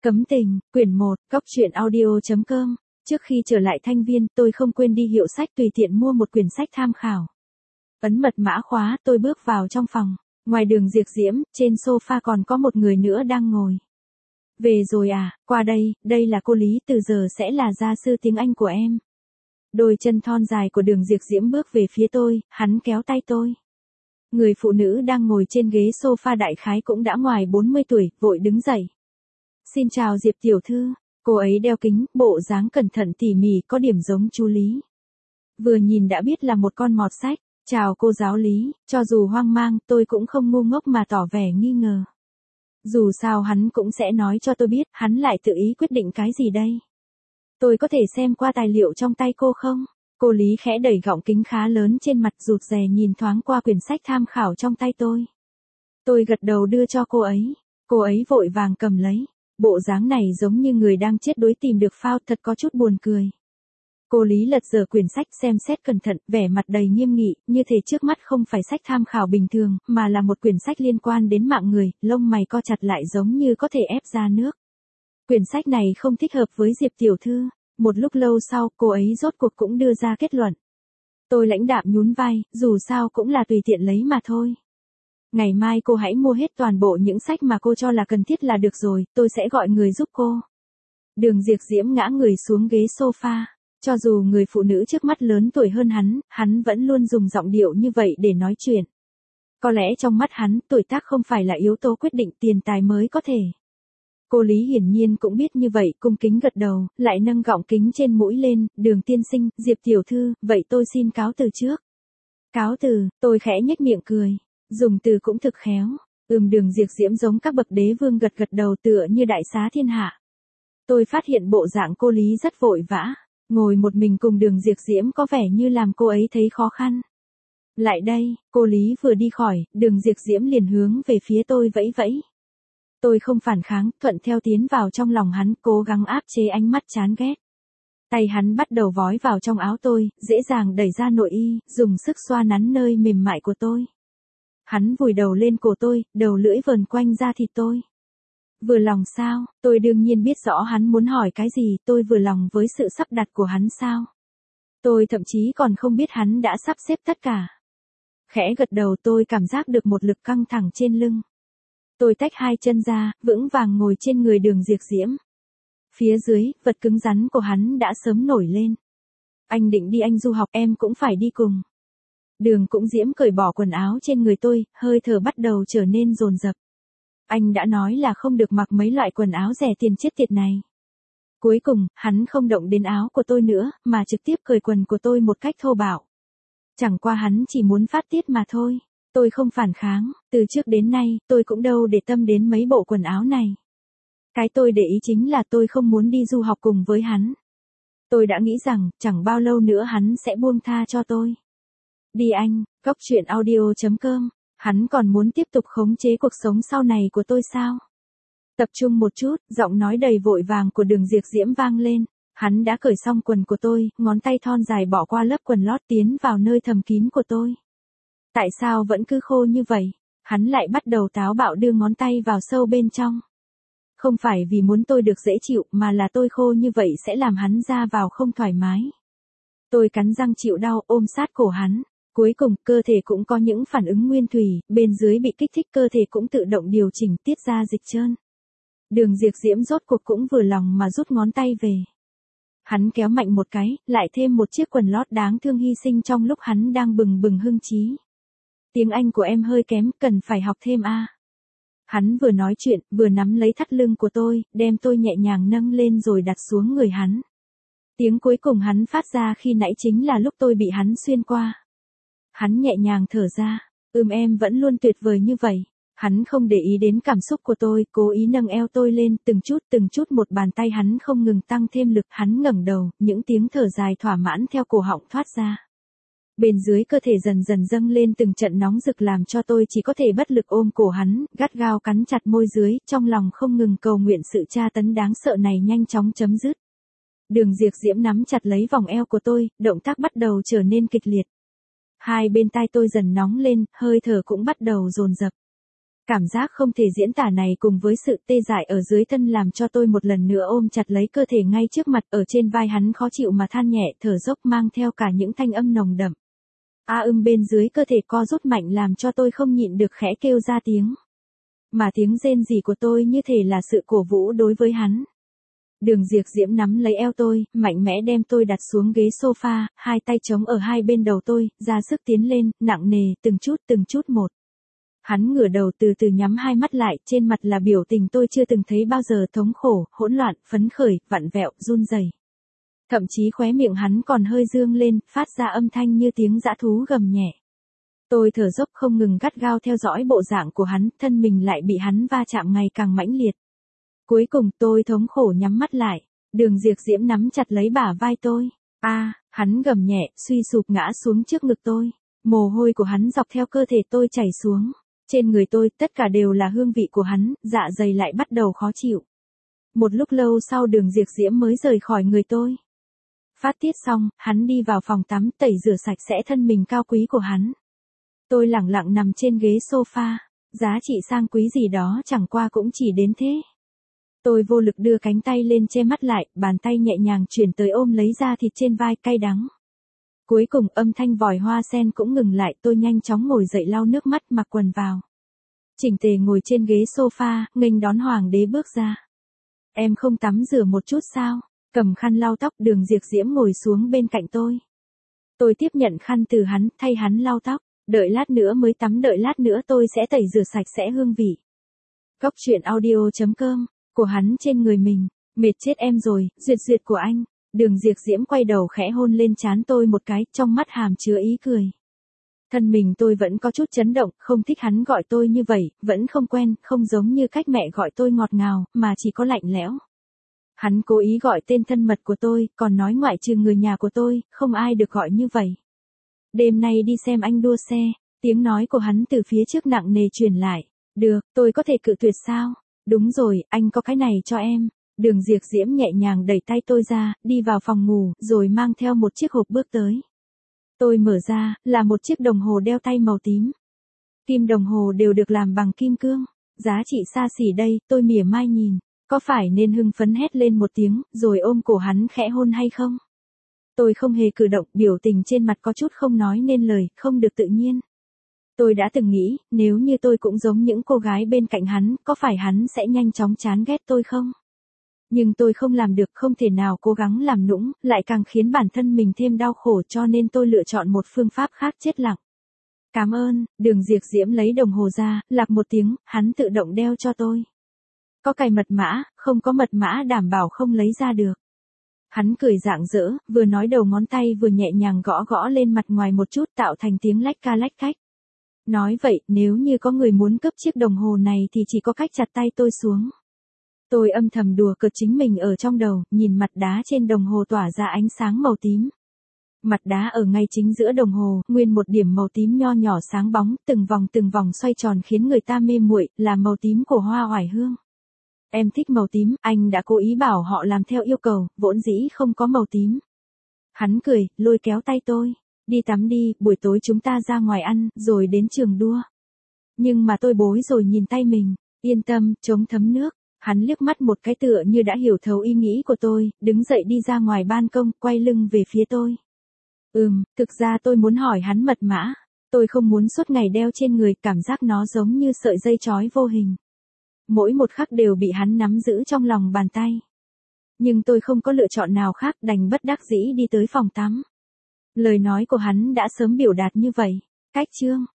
Cấm tình, quyển 1, cóc truyện audio.com. Trước khi trở lại Thanh Viên, tôi không quên đi hiệu sách tùy tiện mua một quyển sách tham khảo. Ấn mật mã khóa, tôi bước vào trong phòng. Ngoài Đường Diệp Diễm, trên sofa còn có một người nữa đang ngồi. Về rồi à, qua đây, đây là cô Lý, từ giờ sẽ là gia sư tiếng Anh của em. Đôi chân thon dài của Đường Diệp Diễm bước về phía tôi, hắn kéo tay tôi. Người phụ nữ đang ngồi trên ghế sofa đại khái cũng đã ngoài 40 tuổi, vội đứng dậy. Xin chào Diệp tiểu thư, cô ấy đeo kính, bộ dáng cẩn thận tỉ mỉ có điểm giống chú Lý. Vừa nhìn đã biết là một con mọt sách. Chào cô giáo Lý, cho dù hoang mang, tôi cũng không ngu ngốc mà tỏ vẻ nghi ngờ. Dù sao hắn cũng sẽ nói cho tôi biết, hắn lại tự ý quyết định cái gì đây. Tôi có thể xem qua tài liệu trong tay cô không? Cô Lý khẽ đẩy gọng kính khá lớn trên mặt, rụt rè nhìn thoáng qua quyển sách tham khảo trong tay tôi. Tôi gật đầu đưa cho cô ấy. Cô ấy vội vàng cầm lấy. Bộ dáng này giống như người đang chết đuối tìm được phao, thật có chút buồn cười. Cô Lý lật dở quyển sách xem xét cẩn thận, vẻ mặt đầy nghiêm nghị, như thể trước mắt không phải sách tham khảo bình thường, mà là một quyển sách liên quan đến mạng người, lông mày co chặt lại giống như có thể ép ra nước. Quyển sách này không thích hợp với Diệp tiểu thư. Một lúc lâu sau, cô ấy rốt cuộc cũng đưa ra kết luận. Tôi lãnh đạm nhún vai, dù sao cũng là tùy tiện lấy mà thôi. Ngày mai cô hãy mua hết toàn bộ những sách mà cô cho là cần thiết là được rồi, tôi sẽ gọi người giúp cô. Đường Diệp Diễm ngã người xuống ghế sofa. Cho dù người phụ nữ trước mắt lớn tuổi hơn hắn vẫn luôn dùng giọng điệu như vậy để nói chuyện. Có lẽ trong mắt hắn, tuổi tác không phải là yếu tố quyết định, tiền tài mới có thể. Cô Lý hiển nhiên cũng biết như vậy, cung kính gật đầu, lại nâng gọng kính trên mũi lên, Đường tiên sinh, Diệp tiểu thư, vậy tôi xin cáo từ trước. Cáo từ, tôi khẽ nhếch miệng cười, dùng từ cũng thực khéo. Đường Diệp Diễm giống các bậc đế vương gật đầu tựa như đại xá thiên hạ. Tôi phát hiện bộ dạng cô Lý rất vội vã. Ngồi một mình cùng Đường Diệp Diễm có vẻ như làm cô ấy thấy khó khăn. Lại đây, cô Lý vừa đi khỏi, Đường Diệp Diễm liền hướng về phía tôi vẫy vẫy. Tôi không phản kháng, thuận theo tiến vào trong lòng hắn, cố gắng áp chế ánh mắt chán ghét. Tay hắn bắt đầu vói vào trong áo tôi, dễ dàng đẩy ra nội y, dùng sức xoa nắn nơi mềm mại của tôi. Hắn vùi đầu lên cổ tôi, đầu lưỡi vờn quanh da thịt tôi. Vừa lòng sao? Tôi đương nhiên biết rõ hắn muốn hỏi cái gì, tôi vừa lòng với sự sắp đặt của hắn sao? Tôi thậm chí còn không biết hắn đã sắp xếp tất cả. Khẽ gật đầu, tôi cảm giác được một lực căng thẳng trên lưng. Tôi tách hai chân ra, vững vàng ngồi trên người Đường Diệp Diễm. Phía dưới, vật cứng rắn của hắn đã sớm nổi lên. Anh định đi Anh du học, em cũng phải đi cùng. Đường cũng Diễm cởi bỏ quần áo trên người tôi, hơi thở bắt đầu trở nên dồn dập. Anh đã nói là không được mặc mấy loại quần áo rẻ tiền chết tiệt này. Cuối cùng, hắn không động đến áo của tôi nữa, mà trực tiếp cởi quần của tôi một cách thô bạo. Chẳng qua hắn chỉ muốn phát tiết mà thôi. Tôi không phản kháng, từ trước đến nay, tôi cũng đâu để tâm đến mấy bộ quần áo này. Cái tôi để ý chính là tôi không muốn đi du học cùng với hắn. Tôi đã nghĩ rằng, chẳng bao lâu nữa hắn sẽ buông tha cho tôi. Đi Anh, cóc truyện audio.com. Hắn còn muốn tiếp tục khống chế cuộc sống sau này của tôi sao? Tập trung một chút, giọng nói đầy vội vàng của Đường Diệp Diễm vang lên. Hắn đã cởi xong quần của tôi, ngón tay thon dài bỏ qua lớp quần lót tiến vào nơi thầm kín của tôi. Tại sao vẫn cứ khô như vậy? Hắn lại bắt đầu táo bạo đưa ngón tay vào sâu bên trong. Không phải vì muốn tôi được dễ chịu, mà là tôi khô như vậy sẽ làm hắn ra vào không thoải mái. Tôi cắn răng chịu đau, ôm sát cổ hắn. Cuối cùng, cơ thể cũng có những phản ứng nguyên thủy, bên dưới bị kích thích, cơ thể cũng tự động điều chỉnh tiết ra dịch trơn. Đường Diệp Diễm rốt cuộc cũng vừa lòng mà rút ngón tay về. Hắn kéo mạnh một cái, lại thêm một chiếc quần lót đáng thương hy sinh trong lúc hắn đang bừng bừng hưng trí. Tiếng Anh của em hơi kém, cần phải học thêm a. Hắn vừa nói chuyện, vừa nắm lấy thắt lưng của tôi, đem tôi nhẹ nhàng nâng lên rồi đặt xuống người hắn. Tiếng cuối cùng hắn phát ra khi nãy chính là lúc tôi bị hắn xuyên qua. Hắn nhẹ nhàng thở ra, em vẫn luôn tuyệt vời như vậy. Hắn không để ý đến cảm xúc của tôi, cố ý nâng eo tôi lên, từng chút một bàn tay hắn không ngừng tăng thêm lực, hắn ngẩng đầu, những tiếng thở dài thỏa mãn theo cổ họng thoát ra. Bên dưới cơ thể dần dần dâng lên từng trận nóng rực làm cho tôi chỉ có thể bất lực ôm cổ hắn, gắt gao cắn chặt môi dưới, trong lòng không ngừng cầu nguyện sự tra tấn đáng sợ này nhanh chóng chấm dứt. Đường Diệp Diễm nắm chặt lấy vòng eo của tôi, động tác bắt đầu trở nên kịch liệt. Hai bên tai tôi dần nóng lên, hơi thở cũng bắt đầu dồn dập. Cảm giác không thể diễn tả này cùng với sự tê dại ở dưới thân làm cho tôi một lần nữa ôm chặt lấy cơ thể ngay trước mặt, ở trên vai hắn khó chịu mà than nhẹ thở dốc mang theo cả những thanh âm nồng đậm. Bên dưới cơ thể co rút mạnh làm cho tôi không nhịn được khẽ kêu ra tiếng. Mà tiếng rên rỉ của tôi như thể là sự cổ vũ đối với hắn. Đường Diệp Diễm nắm lấy eo tôi, mạnh mẽ đem tôi đặt xuống ghế sofa, hai tay chống ở hai bên đầu tôi, ra sức tiến lên, nặng nề, từng chút một. Hắn ngửa đầu từ từ nhắm hai mắt lại, trên mặt là biểu tình tôi chưa từng thấy bao giờ, thống khổ, hỗn loạn, phấn khởi, vặn vẹo, run rẩy. Thậm chí khóe miệng hắn còn hơi dương lên, phát ra âm thanh như tiếng dã thú gầm nhẹ. Tôi thở dốc không ngừng gắt gao theo dõi bộ dạng của hắn, thân mình lại bị hắn va chạm ngày càng mãnh liệt. Cuối cùng tôi thống khổ nhắm mắt lại, Đường Diệp Diễm nắm chặt lấy bả vai tôi. Hắn gầm nhẹ, suy sụp ngã xuống trước ngực tôi. Mồ hôi của hắn dọc theo cơ thể tôi chảy xuống. Trên người tôi, tất cả đều là hương vị của hắn, dạ dày lại bắt đầu khó chịu. Một lúc lâu sau Đường Diệp Diễm mới rời khỏi người tôi. Phát tiết xong, hắn đi vào phòng tắm tẩy rửa sạch sẽ thân mình cao quý của hắn. Tôi lẳng lặng nằm trên ghế sofa, giá trị sang quý gì đó chẳng qua cũng chỉ đến thế. Tôi vô lực đưa cánh tay lên che mắt lại, bàn tay nhẹ nhàng chuyển tới ôm lấy da thịt trên vai cay đắng. Cuối cùng âm thanh vòi hoa sen cũng ngừng lại, tôi nhanh chóng ngồi dậy lau nước mắt mặc quần vào. Chỉnh tề ngồi trên ghế sofa, nghênh đón hoàng đế bước ra. Em không tắm rửa một chút sao? Cầm khăn lau tóc, Đường Diệp Diễm ngồi xuống bên cạnh tôi. Tôi tiếp nhận khăn từ hắn, thay hắn lau tóc. Đợi lát nữa mới tắm, đợi lát nữa tôi sẽ tẩy rửa sạch sẽ hương vị. Cốc truyện audio.com, của hắn trên người mình, mệt chết em rồi, duyệt của anh. Đường Diệp Diễm quay đầu khẽ hôn lên trán tôi một cái, trong mắt hàm chứa ý cười. Thân mình tôi vẫn có chút chấn động, không thích hắn gọi tôi như vậy, vẫn không quen, không giống như cách mẹ gọi tôi ngọt ngào, mà chỉ có lạnh lẽo. Hắn cố ý gọi tên thân mật của tôi, còn nói ngoại trừ người nhà của tôi, không ai được gọi như vậy. Đêm nay đi xem anh đua xe, tiếng nói của hắn từ phía trước nặng nề truyền lại. Được, tôi có thể cự tuyệt sao? Đúng rồi, anh có cái này cho em. Đường Diệp Diễm nhẹ nhàng đẩy tay tôi ra, đi vào phòng ngủ, rồi mang theo một chiếc hộp bước tới. Tôi mở ra, là một chiếc đồng hồ đeo tay màu tím. Kim đồng hồ đều được làm bằng kim cương. Giá trị xa xỉ đây, tôi mỉa mai nhìn. Có phải nên hưng phấn hét lên một tiếng, rồi ôm cổ hắn khẽ hôn hay không? Tôi không hề cử động, biểu tình trên mặt có chút không nói nên lời, không được tự nhiên. Tôi đã từng nghĩ, nếu như tôi cũng giống những cô gái bên cạnh hắn, có phải hắn sẽ nhanh chóng chán ghét tôi không? Nhưng tôi không làm được, không thể nào cố gắng làm nũng, lại càng khiến bản thân mình thêm đau khổ, cho nên tôi lựa chọn một phương pháp khác, chết lặng. Cảm ơn. Đường Diệp Diễm lấy đồng hồ ra, lạc một tiếng, hắn tự động đeo cho tôi. Có cài mật mã, không có mật mã đảm bảo không lấy ra được. Hắn cười rạng rỡ, vừa nói đầu ngón tay vừa nhẹ nhàng gõ gõ lên mặt ngoài một chút, tạo thành tiếng lách ca lách cách. Nói vậy, nếu như có người muốn cướp chiếc đồng hồ này thì chỉ có cách chặt tay tôi xuống. Tôi âm thầm đùa cợt chính mình ở trong đầu, nhìn mặt đá trên đồng hồ tỏa ra ánh sáng màu tím. Mặt đá ở ngay chính giữa đồng hồ, nguyên một điểm màu tím nho nhỏ sáng bóng, từng vòng xoay tròn khiến người ta mê muội, là màu tím của hoa oải hương. Em thích màu tím, anh đã cố ý bảo họ làm theo yêu cầu, vốn dĩ không có màu tím. Hắn cười, lôi kéo tay tôi. Đi tắm đi, buổi tối chúng ta ra ngoài ăn, rồi đến trường đua. Nhưng mà tôi bối rồi nhìn tay mình, yên tâm, chống thấm nước. Hắn liếc mắt một cái tựa như đã hiểu thấu ý nghĩ của tôi, đứng dậy đi ra ngoài ban công, quay lưng về phía tôi. Thực ra tôi muốn hỏi hắn mật mã. Tôi không muốn suốt ngày đeo trên người, cảm giác nó giống như sợi dây trói vô hình. Mỗi một khắc đều bị hắn nắm giữ trong lòng bàn tay. Nhưng tôi không có lựa chọn nào khác, đành bất đắc dĩ đi tới phòng tắm. Lời nói của hắn đã sớm biểu đạt như vậy. Cách chương